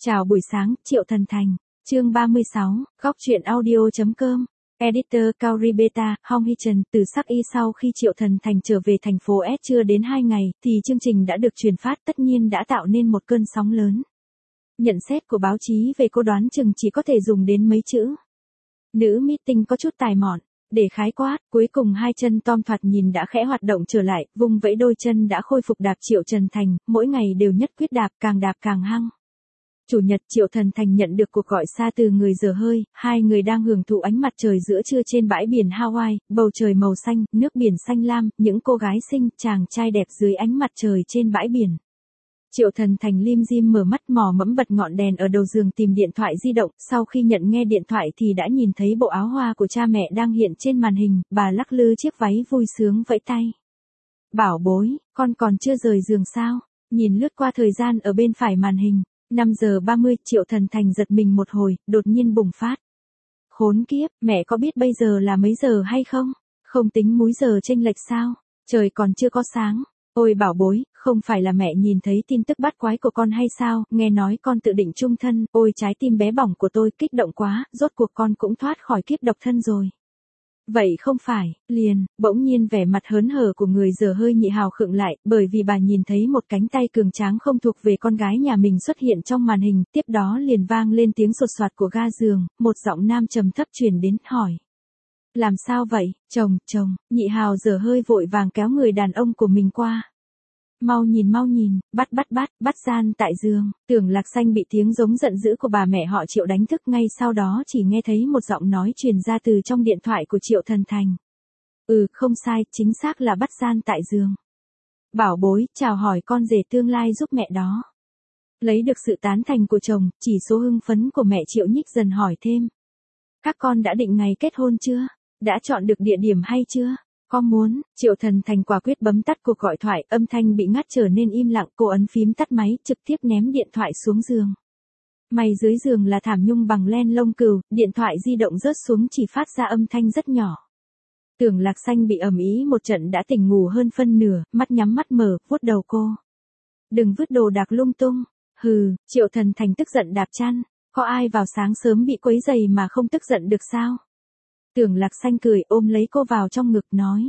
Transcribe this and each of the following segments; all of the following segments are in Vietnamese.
Chào buổi sáng, Triệu Thần Thành. Chương 36, góc truyện audio.com. Editor Kauri Beta, Hong Hee Trần. Từ sắc y sau khi Triệu Thần Thành trở về thành phố S chưa đến 2 ngày, thì chương trình đã được truyền phát, tất nhiên đã tạo nên một cơn sóng lớn. Nhận xét của báo chí về cô đoán chừng chỉ có thể dùng đến mấy chữ. Nữ meeting có chút tài mọn. Để khái quát, cuối cùng hai chân Tom thoạt nhìn đã khẽ hoạt động trở lại, vung vẫy đôi chân đã khôi phục đạp Triệu Trần Thành, mỗi ngày đều nhất quyết đạp càng hăng. Chủ nhật Triệu Thần Thành nhận được cuộc gọi xa từ người dở hơi, hai người đang hưởng thụ ánh mặt trời giữa trưa trên bãi biển Hawaii, bầu trời màu xanh, nước biển xanh lam, những cô gái xinh, chàng trai đẹp dưới ánh mặt trời trên bãi biển. Triệu Thần Thành lim dim mở mắt mò mẫm bật ngọn đèn ở đầu giường tìm điện thoại di động, sau khi nhận nghe điện thoại thì đã nhìn thấy bộ áo hoa của cha mẹ đang hiện trên màn hình, bà lắc lư chiếc váy vui sướng vẫy tay. Bảo bối, con còn chưa rời giường sao? Nhìn lướt qua thời gian ở bên phải màn hình. 5 giờ 30, Triệu Thần Thành giật mình một hồi, đột nhiên bùng phát. Khốn kiếp, mẹ có biết bây giờ là mấy giờ hay không? Không tính múi giờ chênh lệch sao? Trời còn chưa có sáng. Ôi bảo bối, không phải là mẹ nhìn thấy tin tức bắt quái của con hay sao? Nghe nói con tự định chung thân, ôi trái tim bé bỏng của tôi kích động quá, rốt cuộc con cũng thoát khỏi kiếp độc thân rồi. Vậy không phải, liền, bỗng nhiên vẻ mặt hớn hở của người dở hơi nhị hào khựng lại, bởi vì bà nhìn thấy một cánh tay cường tráng không thuộc về con gái nhà mình xuất hiện trong màn hình, tiếp đó liền vang lên tiếng sột soạt của ga giường, một giọng nam trầm thấp truyền đến, hỏi. Làm sao vậy, chồng, nhị hào dở hơi vội vàng kéo người đàn ông của mình qua. Mau nhìn, bắt gian tại giường. Tưởng Lạc Xanh bị tiếng giống giận dữ của bà mẹ họ Triệu đánh thức, ngay sau đó chỉ nghe thấy một giọng nói truyền ra từ trong điện thoại của Triệu Thần Thành. Không sai, chính xác là bắt gian tại giường. Bảo bối, chào hỏi con rể tương lai giúp mẹ đó. Lấy được sự tán thành của chồng, chỉ số hưng phấn của mẹ Triệu nhích dần hỏi thêm. Các con đã định ngày kết hôn chưa? Đã chọn được địa điểm hay chưa? Có muốn, Triệu Thần Thành quả quyết bấm tắt cuộc gọi thoại, âm thanh bị ngắt trở nên im lặng, cô ấn phím tắt máy, trực tiếp ném điện thoại xuống giường. May dưới giường là thảm nhung bằng len lông cừu, điện thoại di động rớt xuống chỉ phát ra âm thanh rất nhỏ. Tưởng Lạc Xanh bị ầm ĩ một trận đã tỉnh ngủ hơn phân nửa, mắt nhắm mắt mở, vuốt đầu cô. Đừng vứt đồ đạc lung tung. Triệu Thần Thành tức giận đạp chăn. Có ai vào sáng sớm bị quấy giày mà không tức giận được sao? Tưởng Lạc Xanh cười ôm lấy cô vào trong ngực nói.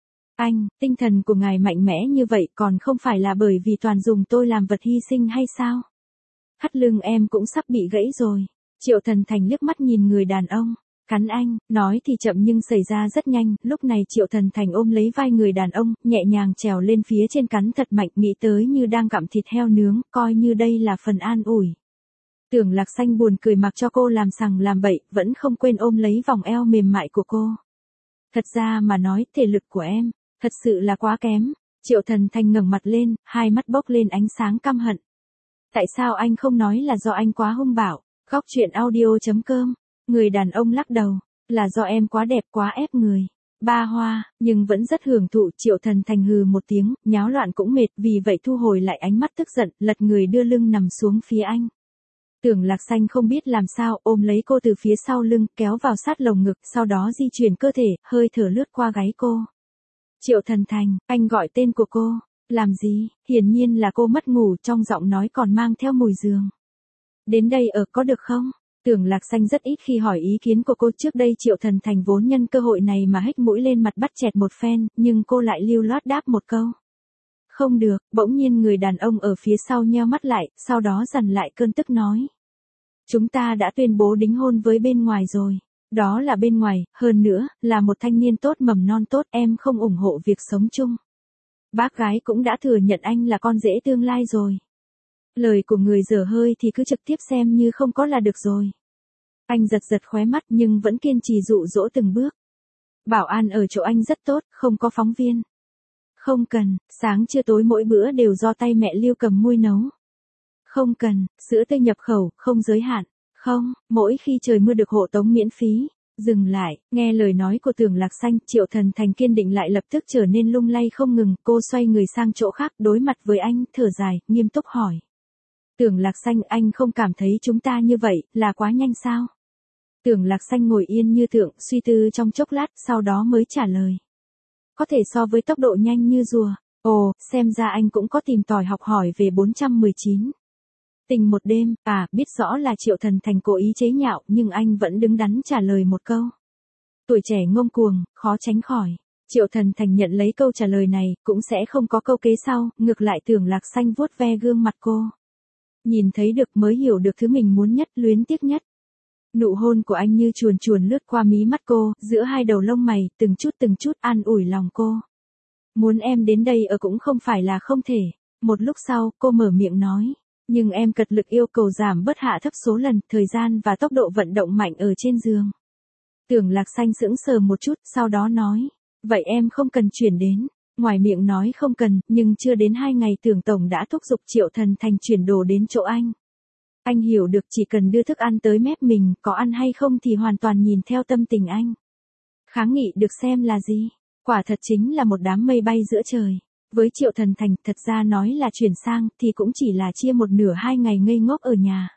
Anh, tinh thần của ngài mạnh mẽ như vậy còn không phải là bởi vì toàn dùng tôi làm vật hy sinh hay sao? Thắt lưng em cũng sắp bị gãy rồi. Triệu Thần Thành liếc mắt nhìn người đàn ông. Cắn anh, nói thì chậm nhưng xảy ra rất nhanh, lúc này Triệu Thần Thành ôm lấy vai người đàn ông, nhẹ nhàng trèo lên phía trên cắn thật mạnh, nghĩ tới như đang gặm thịt heo nướng, coi như đây là phần an ủi. Tưởng Lạc Xanh buồn cười mặc cho cô làm sằng làm bậy, vẫn không quên ôm lấy vòng eo mềm mại của cô. Thật ra mà nói, thể lực của em, thật sự là quá kém. Triệu Thần Thành ngẩng mặt lên, hai mắt bốc lên ánh sáng căm hận. Tại sao anh không nói là do anh quá hung bạo? Góc truyện audio.com. Người đàn ông lắc đầu, là do em quá đẹp quá ép người. Ba hoa, nhưng vẫn rất hưởng thụ. Triệu Thần Thành hừ một tiếng, nháo loạn cũng mệt, vì vậy thu hồi lại ánh mắt tức giận, lật người đưa lưng nằm xuống phía anh. Tưởng Lạc Xanh không biết làm sao, ôm lấy cô từ phía sau lưng, kéo vào sát lồng ngực, sau đó di chuyển cơ thể, hơi thở lướt qua gáy cô. Triệu Thần Thành, anh gọi tên của cô. Làm gì? Hiển nhiên là cô mất ngủ, trong giọng nói còn mang theo mùi giường. Đến đây ở có được không? Tưởng Lạc Xanh rất ít khi hỏi ý kiến của cô, trước đây Triệu Thần Thành vốn nhân cơ hội này mà hếch mũi lên mặt bắt chẹt một phen, nhưng cô lại lưu loát đáp một câu. Không được, bỗng nhiên người đàn ông ở phía sau nheo mắt lại, sau đó dằn lại cơn tức nói. Chúng ta đã tuyên bố đính hôn với bên ngoài rồi. Đó là bên ngoài, hơn nữa, là một thanh niên tốt mầm non tốt, em không ủng hộ việc sống chung. Bác gái cũng đã thừa nhận anh là con rể tương lai rồi. Lời của người dở hơi thì cứ trực tiếp xem như không có là được rồi. Anh giật khóe mắt nhưng vẫn kiên trì dụ dỗ từng bước. Bảo an ở chỗ anh rất tốt, không có phóng viên. Không cần, sáng trưa tối mỗi bữa đều do tay mẹ Lưu Cầm Mui nấu. Không cần, sữa tươi nhập khẩu, không giới hạn. Không, mỗi khi trời mưa được hộ tống miễn phí. Dừng lại, nghe lời nói của Tưởng Lạc Xanh, Triệu Thần Thành kiên định lại lập tức trở nên lung lay không ngừng, cô xoay người sang chỗ khác, đối mặt với anh, thở dài, nghiêm túc hỏi. Tưởng Lạc Xanh, anh không cảm thấy chúng ta như vậy, là quá nhanh sao? Tưởng Lạc Xanh ngồi yên như tượng, suy tư trong chốc lát, sau đó mới trả lời. Có thể so với tốc độ nhanh như rùa. Ồ, xem ra anh cũng có tìm tòi học hỏi về 419. Tình một đêm, biết rõ là Triệu Thần Thành cố ý chế nhạo nhưng anh vẫn đứng đắn trả lời một câu. Tuổi trẻ ngông cuồng, khó tránh khỏi. Triệu Thần Thành nhận lấy câu trả lời này, cũng sẽ không có câu kế sau, ngược lại Tưởng Lạc Xanh vuốt ve gương mặt cô. Nhìn thấy được mới hiểu được thứ mình muốn nhất, luyến tiếc nhất. Nụ hôn của anh như chuồn chuồn lướt qua mí mắt cô, giữa hai đầu lông mày, từng chút an ủi lòng cô. Muốn em đến đây ở cũng không phải là không thể. Một lúc sau, cô mở miệng nói. Nhưng em cật lực yêu cầu giảm bớt hạ thấp số lần, thời gian và tốc độ vận động mạnh ở trên giường. Tưởng Lạc Xanh sững sờ một chút, sau đó nói. Vậy em không cần chuyển đến. Ngoài miệng nói không cần, nhưng chưa đến 2 ngày Tưởng Tổng đã thúc giục Triệu Thần Thành chuyển đồ đến chỗ anh. Anh hiểu được chỉ cần đưa thức ăn tới mép mình, có ăn hay không thì hoàn toàn nhìn theo tâm tình anh. Kháng nghị được xem là gì? Quả thật chính là một đám mây bay giữa trời. Với Triệu Thần Thành, thật ra nói là chuyển sang, thì cũng chỉ là chia một nửa 2 ngày ngây ngốc ở nhà.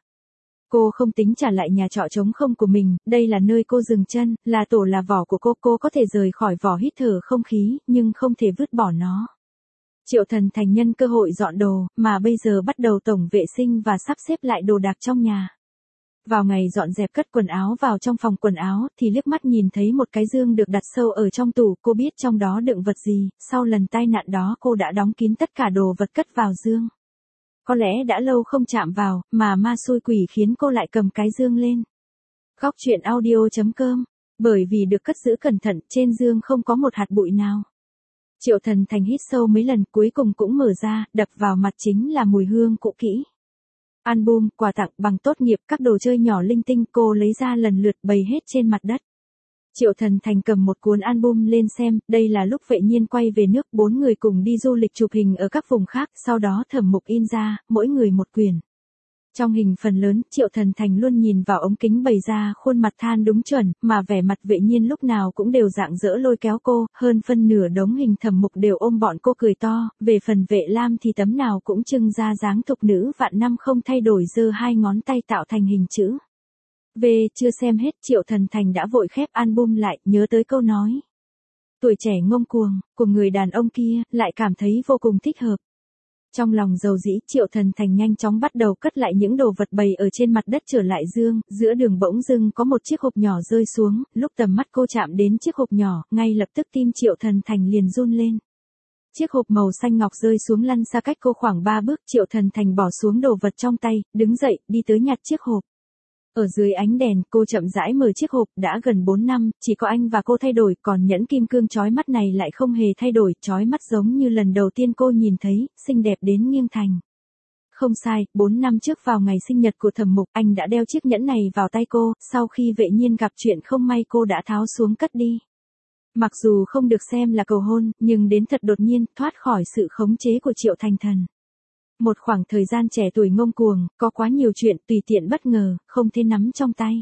Cô không tính trả lại nhà trọ trống không của mình, đây là nơi cô dừng chân, là tổ là vỏ của cô có thể rời khỏi vỏ hít thở không khí, nhưng không thể vứt bỏ nó. Triệu Thần Thành nhân cơ hội dọn đồ, mà bây giờ bắt đầu tổng vệ sinh và sắp xếp lại đồ đạc trong nhà. Vào ngày dọn dẹp cất quần áo vào trong phòng quần áo, thì liếc mắt nhìn thấy một cái dương được đặt sâu ở trong tủ, cô biết trong đó đựng vật gì, sau lần tai nạn đó cô đã đóng kín tất cả đồ vật cất vào dương. Có lẽ đã lâu không chạm vào, mà ma xui quỷ khiến cô lại cầm cái dương lên. Góc truyện audio.com, bởi vì được cất giữ cẩn thận, trên dương không có một hạt bụi nào. Triệu Thần Thành hít sâu mấy lần cuối cùng cũng mở ra, đập vào mặt chính là mùi hương cũ kỹ. Album, quà tặng, bằng tốt nghiệp, các đồ chơi nhỏ linh tinh cô lấy ra lần lượt bày hết trên mặt đất. Triệu Thần Thành cầm một cuốn album lên xem, đây là lúc Vệ Nhiên quay về nước, 4 người cùng đi du lịch chụp hình ở các vùng khác, sau đó Thẩm Mục in ra, mỗi người một quyển. Trong hình phần lớn, Triệu Thần Thành luôn nhìn vào ống kính bày ra khuôn mặt than đúng chuẩn, mà vẻ mặt Vệ Nhiên lúc nào cũng đều rạng rỡ lôi kéo cô, hơn phân nửa đống hình Thẩm Mục đều ôm bọn cô cười to, về phần Vệ Lam thì tấm nào cũng trưng ra dáng thục nữ vạn năm không thay đổi, giơ 2 ngón tay tạo thành hình chữ V. Chưa xem hết, Triệu Thần Thành đã vội khép album lại, nhớ tới câu nói. Tuổi trẻ ngông cuồng, của người đàn ông kia, lại cảm thấy vô cùng thích hợp. Trong lòng dầu dĩ, Triệu Thần Thành nhanh chóng bắt đầu cất lại những đồ vật bày ở trên mặt đất trở lại dương, giữa đường bỗng dưng có một chiếc hộp nhỏ rơi xuống, lúc tầm mắt cô chạm đến chiếc hộp nhỏ, ngay lập tức tim Triệu Thần Thành liền run lên. Chiếc hộp màu xanh ngọc rơi xuống lăn xa cách cô khoảng 3 bước, Triệu Thần Thành bỏ xuống đồ vật trong tay, đứng dậy, đi tới nhặt chiếc hộp. Ở dưới ánh đèn, cô chậm rãi mở chiếc hộp, đã gần 4 năm, chỉ có anh và cô thay đổi, còn nhẫn kim cương chói mắt này lại không hề thay đổi, chói mắt giống như lần đầu tiên cô nhìn thấy, xinh đẹp đến nghiêng thành. Không sai, 4 năm trước vào ngày sinh nhật của Thẩm Mục, anh đã đeo chiếc nhẫn này vào tay cô, sau khi Vệ Nhiên gặp chuyện không may cô đã tháo xuống cất đi. Mặc dù không được xem là cầu hôn, nhưng đến thật đột nhiên, thoát khỏi sự khống chế của Triệu Thành Thần. Một khoảng thời gian trẻ tuổi ngông cuồng, có quá nhiều chuyện tùy tiện bất ngờ, không thể nắm trong tay.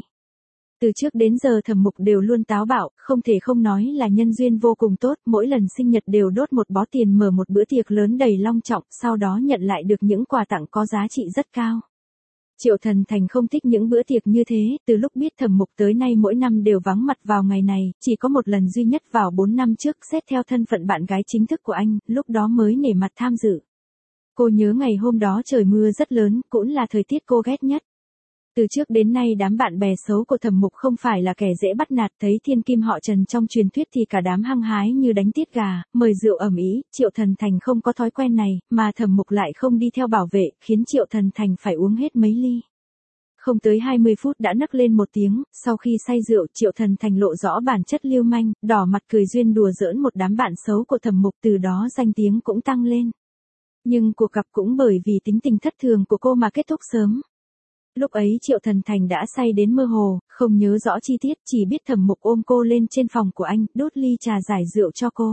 Từ trước đến giờ Thẩm Mục đều luôn táo bạo, không thể không nói là nhân duyên vô cùng tốt, mỗi lần sinh nhật đều đốt một bó tiền mở một bữa tiệc lớn đầy long trọng, sau đó nhận lại được những quà tặng có giá trị rất cao. Triệu Thần Thành không thích những bữa tiệc như thế, từ lúc biết Thẩm Mục tới nay mỗi năm đều vắng mặt vào ngày này, chỉ có một lần duy nhất vào 4 năm trước, xét theo thân phận bạn gái chính thức của anh, lúc đó mới nể mặt tham dự. Cô nhớ ngày hôm đó trời mưa rất lớn, cũng là thời tiết cô ghét nhất. Từ trước đến nay đám bạn bè xấu của Thẩm Mục không phải là kẻ dễ bắt nạt, thấy thiên kim họ Trần trong truyền thuyết thì cả đám hăng hái như đánh tiết gà, mời rượu ầm ĩ. Triệu Thần Thành không có thói quen này, mà Thẩm Mục lại không đi theo bảo vệ, khiến Triệu Thần Thành phải uống hết mấy ly. Không tới 20 phút đã nấc lên một tiếng, sau khi say rượu Triệu Thần Thành lộ rõ bản chất lưu manh, đỏ mặt cười duyên đùa giỡn một đám bạn xấu của Thẩm Mục, từ đó danh tiếng cũng tăng lên. Nhưng cuộc gặp cũng bởi vì tính tình thất thường của cô mà kết thúc sớm. Lúc ấy Triệu Thần Thành đã say đến mơ hồ, không nhớ rõ chi tiết, chỉ biết Thẩm Mục ôm cô lên trên phòng của anh, đốt ly trà giải rượu cho cô.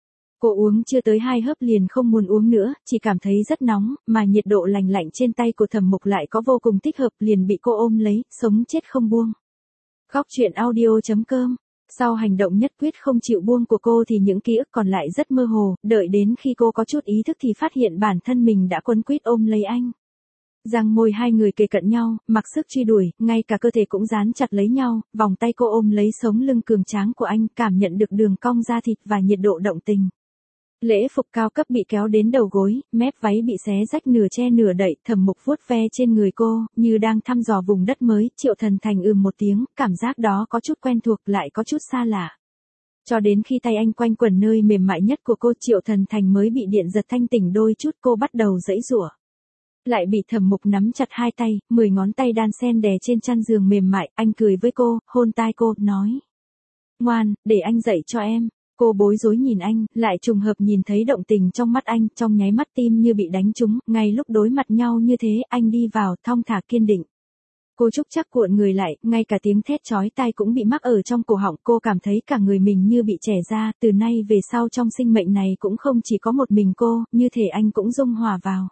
Cô uống chưa tới 2 hớp liền không muốn uống nữa, chỉ cảm thấy rất nóng, mà nhiệt độ lành lạnh trên tay của Thẩm Mục lại có vô cùng thích hợp, liền bị cô ôm lấy, sống chết không buông. Góc truyện audio.com. Sau hành động nhất quyết không chịu buông của cô thì những ký ức còn lại rất mơ hồ, đợi đến khi cô có chút ý thức thì phát hiện bản thân mình đã quấn quýt ôm lấy anh. Răng môi hai người kề cận nhau, mặc sức truy đuổi, ngay cả cơ thể cũng dán chặt lấy nhau, vòng tay cô ôm lấy sống lưng cường tráng của anh, cảm nhận được đường cong da thịt và nhiệt độ động tình. Lễ phục cao cấp bị kéo đến đầu gối, mép váy bị xé rách nửa che nửa đậy, Thẩm Mục vuốt ve trên người cô, như đang thăm dò vùng đất mới, Triệu Thần Thành một tiếng, cảm giác đó có chút quen thuộc lại có chút xa lạ. Cho đến khi tay anh quanh quẩn nơi mềm mại nhất của cô, Triệu Thần Thành mới bị điện giật thanh tỉnh đôi chút, cô bắt đầu giãy giụa. Lại bị Thẩm Mục nắm chặt hai tay, 10 ngón tay đan xen đè trên chăn giường mềm mại, anh cười với cô, hôn tai cô, nói. Ngoan, để anh dạy cho em. Cô bối rối nhìn anh, lại trùng hợp nhìn thấy động tình trong mắt anh, trong nháy mắt tim như bị đánh trúng, ngay lúc đối mặt nhau như thế, anh đi vào, thong thả kiên định. Cô Trúc chắc cuộn người lại, ngay cả tiếng thét chói tai cũng bị mắc ở trong cổ họng, cô cảm thấy cả người mình như bị trẻ ra, từ nay về sau trong sinh mệnh này cũng không chỉ có một mình cô, như thể anh cũng dung hòa vào.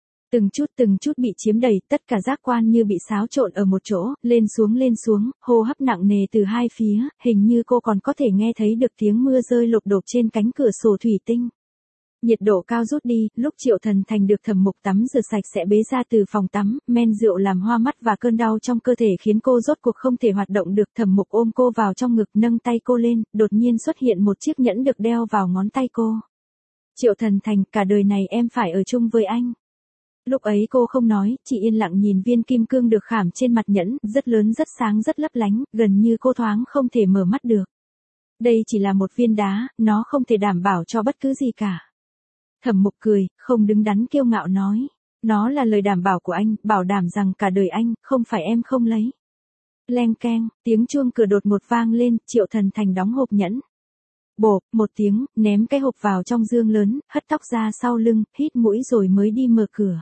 Từng chút bị chiếm đầy, tất cả giác quan như bị xáo trộn ở một chỗ, lên xuống, hô hấp nặng nề từ hai phía, hình như cô còn có thể nghe thấy được tiếng mưa rơi lộp độp trên cánh cửa sổ thủy tinh. Nhiệt độ cao rút đi, lúc Triệu Thần Thành được Thẩm Mục tắm rửa sạch sẽ bế ra từ phòng tắm, men rượu làm hoa mắt và cơn đau trong cơ thể khiến cô rốt cuộc không thể hoạt động được. Thẩm Mục ôm cô vào trong ngực, nâng tay cô lên, đột nhiên xuất hiện một chiếc nhẫn được đeo vào ngón tay cô. Triệu Thần Thành, cả đời này em phải ở chung với anh. Lúc ấy cô không nói, chỉ yên lặng nhìn viên kim cương được khảm trên mặt nhẫn, rất lớn rất sáng rất lấp lánh, gần như cô thoáng không thể mở mắt được. Đây chỉ là một viên đá, nó không thể đảm bảo cho bất cứ gì cả. Thẩm Mục cười, không đứng đắn kiêu ngạo nói. Nó là lời đảm bảo của anh, bảo đảm rằng cả đời anh, không phải em không lấy. Leng keng, tiếng chuông cửa đột ngột vang lên, Triệu Thần Thành đóng hộp nhẫn. Bộp, một tiếng, ném cái hộp vào trong dương lớn, hất tóc ra sau lưng, hít mũi rồi mới đi mở cửa.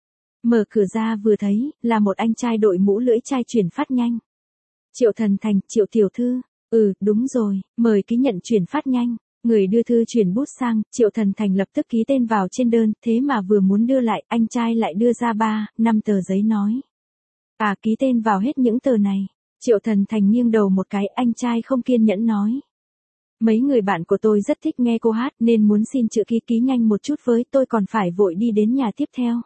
Mở cửa ra vừa thấy, là một anh trai đội mũ lưỡi chai chuyển phát nhanh. Triệu Thần Thành, Triệu tiểu thư. Đúng rồi, mời ký nhận chuyển phát nhanh. Người đưa thư chuyển bút sang, Triệu Thần Thành lập tức ký tên vào trên đơn, thế mà vừa muốn đưa lại, anh trai lại đưa ra 3-5 tờ giấy nói. Ký tên vào hết những tờ này. Triệu Thần Thành nghiêng đầu một cái, anh trai không kiên nhẫn nói. Mấy người bạn của tôi rất thích nghe cô hát nên muốn xin chữ ký nhanh một chút với, tôi còn phải vội đi đến nhà tiếp theo.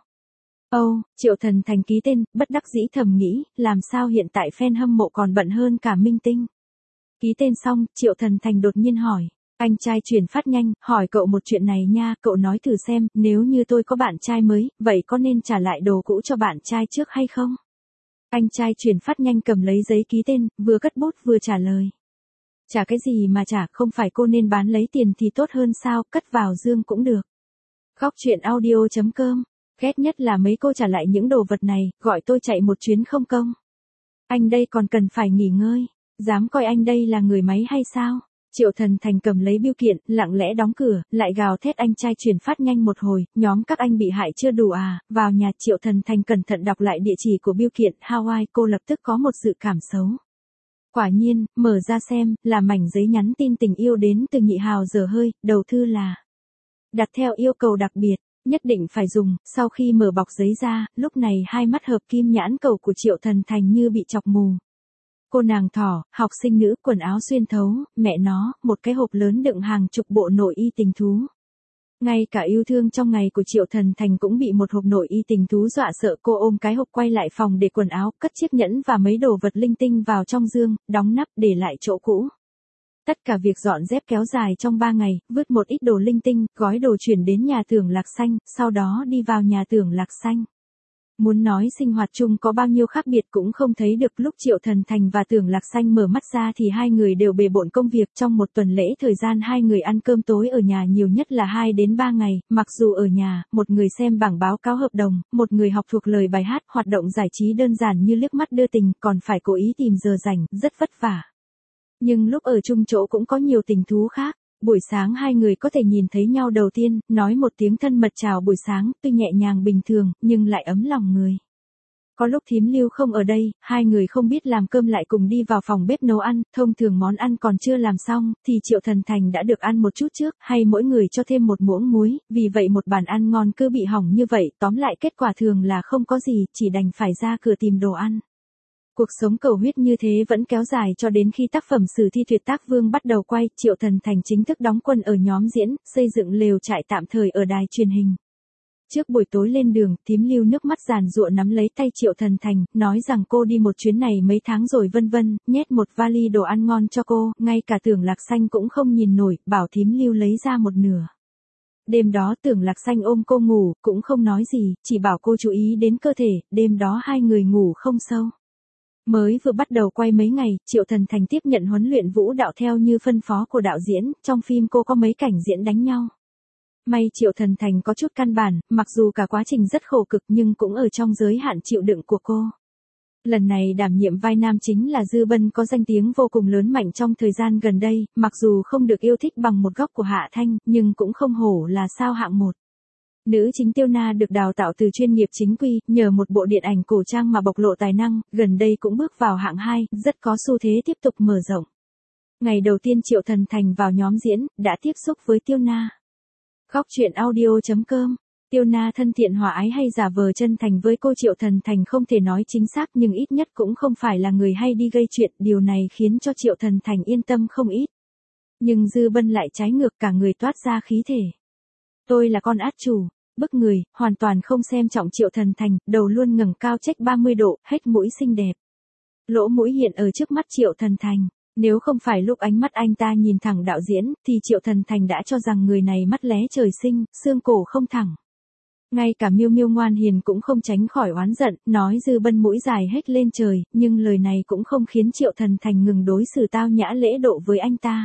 Triệu Thần Thành ký tên, bất đắc dĩ thầm nghĩ, làm sao hiện tại fan hâm mộ còn bận hơn cả minh tinh. Ký tên xong, Triệu Thần Thành đột nhiên hỏi. Anh trai chuyển phát nhanh, hỏi cậu một chuyện này nha, cậu nói thử xem, nếu như tôi có bạn trai mới, vậy có nên trả lại đồ cũ cho bạn trai trước hay không? Anh trai chuyển phát nhanh cầm lấy giấy ký tên, vừa cất bút vừa trả lời. Trả cái gì mà trả, không phải cô nên bán lấy tiền thì tốt hơn sao, cất vào dương cũng được. Góc truyện audio.com. Ghét nhất là mấy cô trả lại những đồ vật này, gọi tôi chạy một chuyến không công. Anh đây còn cần phải nghỉ ngơi, dám coi anh đây là người máy hay sao? Triệu Thần Thành cầm lấy bưu kiện, lặng lẽ đóng cửa, lại gào thét anh trai chuyển phát nhanh một hồi, nhóm các anh bị hại chưa đủ vào nhà. Triệu Thần Thành cẩn thận đọc lại địa chỉ của bưu kiện, Hawaii, cô lập tức có một dự cảm xấu. Quả nhiên, mở ra xem, là mảnh giấy nhắn tin tình yêu đến từ Nhị Hào Dở Hơi, đầu thư là đặt theo yêu cầu đặc biệt, nhất định phải dùng. Sau khi mở bọc giấy ra, lúc này hai mắt hợp kim nhãn cầu của Triệu Thần Thành như bị chọc mù. Cô nàng thỏ, học sinh nữ, quần áo xuyên thấu, mẹ nó, một cái hộp lớn đựng hàng chục bộ nội y tình thú. Ngay cả yêu thương trong ngày của Triệu Thần Thành cũng bị một hộp nội y tình thú dọa sợ. Cô ôm cái hộp quay lại phòng để quần áo, cất chiếc nhẫn và mấy đồ vật linh tinh vào trong dương, đóng nắp để lại chỗ cũ. Tất cả việc dọn dẹp kéo dài trong 3 ngày, vứt một ít đồ linh tinh, gói đồ chuyển đến nhà Tưởng Lạc Xanh, sau đó đi vào nhà Tưởng Lạc Xanh. Muốn nói sinh hoạt chung có bao nhiêu khác biệt cũng không thấy được. Lúc Triệu Thần Thành và Tưởng Lạc Xanh mở mắt ra thì hai người đều bề bộn công việc. Trong một tuần lễ thời gian hai người ăn cơm tối ở nhà nhiều nhất là 2 đến 3 ngày, mặc dù ở nhà, một người xem bảng báo cáo hợp đồng, một người học thuộc lời bài hát, hoạt động giải trí đơn giản như liếc mắt đưa tình, còn phải cố ý tìm giờ rảnh, rất vất vả. Nhưng lúc ở chung chỗ cũng có nhiều tình thú khác. Buổi sáng hai người có thể nhìn thấy nhau đầu tiên, nói một tiếng thân mật chào buổi sáng, tuy nhẹ nhàng bình thường, nhưng lại ấm lòng người. Có lúc thím Lưu không ở đây, hai người không biết làm cơm lại cùng đi vào phòng bếp nấu ăn, thông thường món ăn còn chưa làm xong, thì Triệu Thần Thành đã được ăn một chút trước, hay mỗi người cho thêm một muỗng muối, vì vậy một bàn ăn ngon cứ bị hỏng như vậy, tóm lại kết quả thường là không có gì, chỉ đành phải ra cửa tìm đồ ăn. Cuộc sống cầu huyết như thế vẫn kéo dài cho đến khi tác phẩm Sử thi tuyệt tác Vương bắt đầu quay, Triệu Thần Thành chính thức đóng quân ở nhóm diễn, xây dựng lều trại tạm thời ở đài truyền hình. Trước buổi tối lên đường, thím Lưu nước mắt giàn giụa nắm lấy tay Triệu Thần Thành, nói rằng cô đi một chuyến này mấy tháng rồi vân vân, nhét một vali đồ ăn ngon cho cô, ngay cả Tưởng Lạc Xanh cũng không nhìn nổi, bảo thím Lưu lấy ra một nửa. Đêm đó Tưởng Lạc Xanh ôm cô ngủ, cũng không nói gì, chỉ bảo cô chú ý đến cơ thể, đêm đó hai người ngủ không sâu. Mới vừa bắt đầu quay mấy ngày, Triệu Thần Thành tiếp nhận huấn luyện vũ đạo theo như phân phó của đạo diễn, trong phim cô có mấy cảnh diễn đánh nhau. May Triệu Thần Thành có chút căn bản, mặc dù cả quá trình rất khổ cực nhưng cũng ở trong giới hạn chịu đựng của cô. Lần này đảm nhiệm vai nam chính là Dư Bân có danh tiếng vô cùng lớn mạnh trong thời gian gần đây, mặc dù không được yêu thích bằng một góc của Hạ Thanh, nhưng cũng không hổ là sao hạng một. Nữ chính Tiêu Na được đào tạo từ chuyên nghiệp chính quy, nhờ một bộ điện ảnh cổ trang mà bộc lộ tài năng, gần đây cũng bước vào hạng 2, rất có xu thế tiếp tục mở rộng. Ngày đầu tiên Triệu Thần Thành vào nhóm diễn, đã tiếp xúc với Tiêu Na. Góc truyện audio.com. Tiêu Na thân thiện hòa ái hay giả vờ chân thành với cô Triệu Thần Thành không thể nói chính xác nhưng ít nhất cũng không phải là người hay đi gây chuyện, điều này khiến cho Triệu Thần Thành yên tâm không ít. Nhưng Dư Bân lại trái ngược, cả người toát ra khí thể. Tôi là con át chủ, bức người, hoàn toàn không xem trọng Triệu Thần Thành, đầu luôn ngẩng cao chếch 30 độ, hết mũi xinh đẹp. Lỗ mũi hiện ở trước mắt Triệu Thần Thành. Nếu không phải lúc ánh mắt anh ta nhìn thẳng đạo diễn, thì Triệu Thần Thành đã cho rằng người này mắt lé trời sinh, xương cổ không thẳng. Ngay cả Miêu Miêu ngoan hiền cũng không tránh khỏi oán giận, nói Dư Bân mũi dài hết lên trời, nhưng lời này cũng không khiến Triệu Thần Thành ngừng đối xử tao nhã lễ độ với anh ta.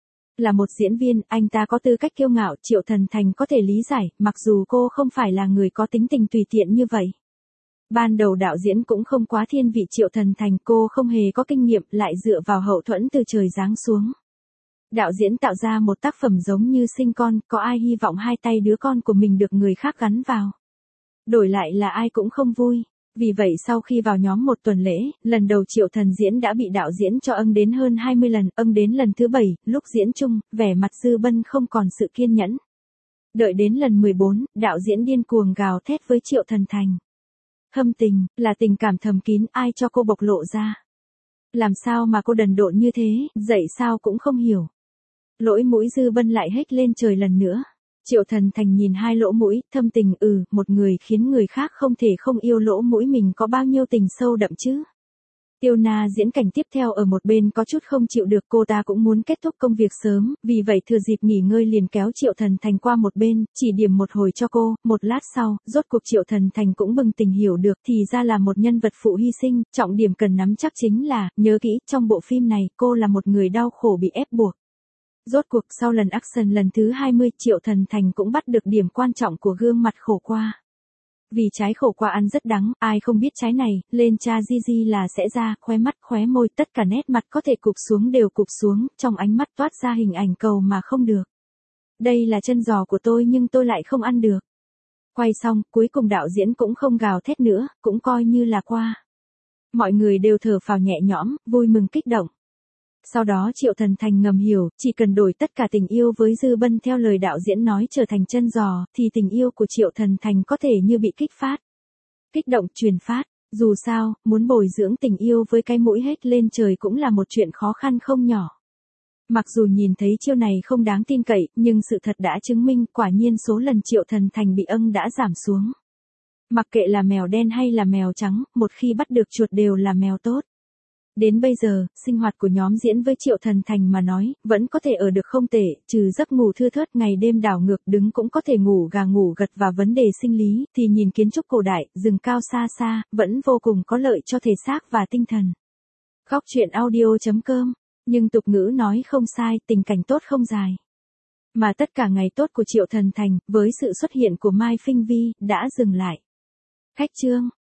Là một diễn viên, anh ta có tư cách kiêu ngạo, Triệu Thần Thành có thể lý giải, mặc dù cô không phải là người có tính tình tùy tiện như vậy. Ban đầu đạo diễn cũng không quá thiên vị Triệu Thần Thành, cô không hề có kinh nghiệm, lại dựa vào hậu thuẫn từ trời giáng xuống. Đạo diễn tạo ra một tác phẩm giống như sinh con, có ai hy vọng hai tay đứa con của mình được người khác gắn vào. Đổi lại là ai cũng không vui. Vì vậy sau khi vào nhóm một tuần lễ, lần đầu Triệu Thần diễn đã bị đạo diễn cho âng đến hơn 20 lần, âng đến lần thứ 7, lúc diễn chung, vẻ mặt Dư Bân không còn sự kiên nhẫn. Đợi đến lần 14, đạo diễn điên cuồng gào thét với Triệu Thần Thành. Thâm tình, là tình cảm thầm kín, ai cho cô bộc lộ ra. Làm sao mà cô đần độn như thế, dạy sao cũng không hiểu. Lỗi mũi Dư Bân lại hết lên trời lần nữa. Triệu Thần Thành nhìn hai lỗ mũi, thâm tình, một người khiến người khác không thể không yêu lỗ mũi mình có bao nhiêu tình sâu đậm chứ. Tiêu Na diễn cảnh tiếp theo ở một bên có chút không chịu được, cô ta cũng muốn kết thúc công việc sớm, vì vậy thừa dịp nghỉ ngơi liền kéo Triệu Thần Thành qua một bên, chỉ điểm một hồi cho cô, một lát sau, rốt cuộc Triệu Thần Thành cũng bừng tỉnh hiểu được thì ra là một nhân vật phụ hy sinh, trọng điểm cần nắm chắc chính là, nhớ kỹ, trong bộ phim này, cô là một người đau khổ bị ép buộc. Rốt cuộc sau lần action lần thứ 20, Triệu Thần Thành cũng bắt được điểm quan trọng của gương mặt khổ qua. Vì trái khổ qua ăn rất đắng, ai không biết trái này, lên cha Gigi là sẽ ra, khóe mắt, khóe môi, tất cả nét mặt có thể cụp xuống đều cụp xuống, trong ánh mắt toát ra hình ảnh cầu mà không được. Đây là chân giò của tôi nhưng tôi lại không ăn được. Quay xong, cuối cùng đạo diễn cũng không gào thét nữa, cũng coi như là qua. Mọi người đều thở phào nhẹ nhõm, vui mừng kích động. Sau đó Triệu Thần Thành ngầm hiểu, chỉ cần đổi tất cả tình yêu với Dư Bân theo lời đạo diễn nói trở thành chân giò, thì tình yêu của Triệu Thần Thành có thể như bị kích phát. Kích động truyền phát, dù sao, muốn bồi dưỡng tình yêu với cái mũi hết lên trời cũng là một chuyện khó khăn không nhỏ. Mặc dù nhìn thấy chiêu này không đáng tin cậy, nhưng sự thật đã chứng minh quả nhiên số lần Triệu Thần Thành bị âng đã giảm xuống. Mặc kệ là mèo đen hay là mèo trắng, một khi bắt được chuột đều là mèo tốt. Đến bây giờ, sinh hoạt của nhóm diễn với Triệu Thần Thành mà nói, vẫn có thể ở được không tệ, trừ giấc ngủ thưa thớt ngày đêm đảo ngược đứng cũng có thể ngủ gà ngủ gật và vấn đề sinh lý, thì nhìn kiến trúc cổ đại, rừng cao xa xa, vẫn vô cùng có lợi cho thể xác và tinh thần. Góc truyện audio.com. Nhưng tục ngữ nói không sai, tình cảnh tốt không dài. Mà tất cả ngày tốt của Triệu Thần Thành, với sự xuất hiện của Mai Phinh Vi, đã dừng lại. Khách chương.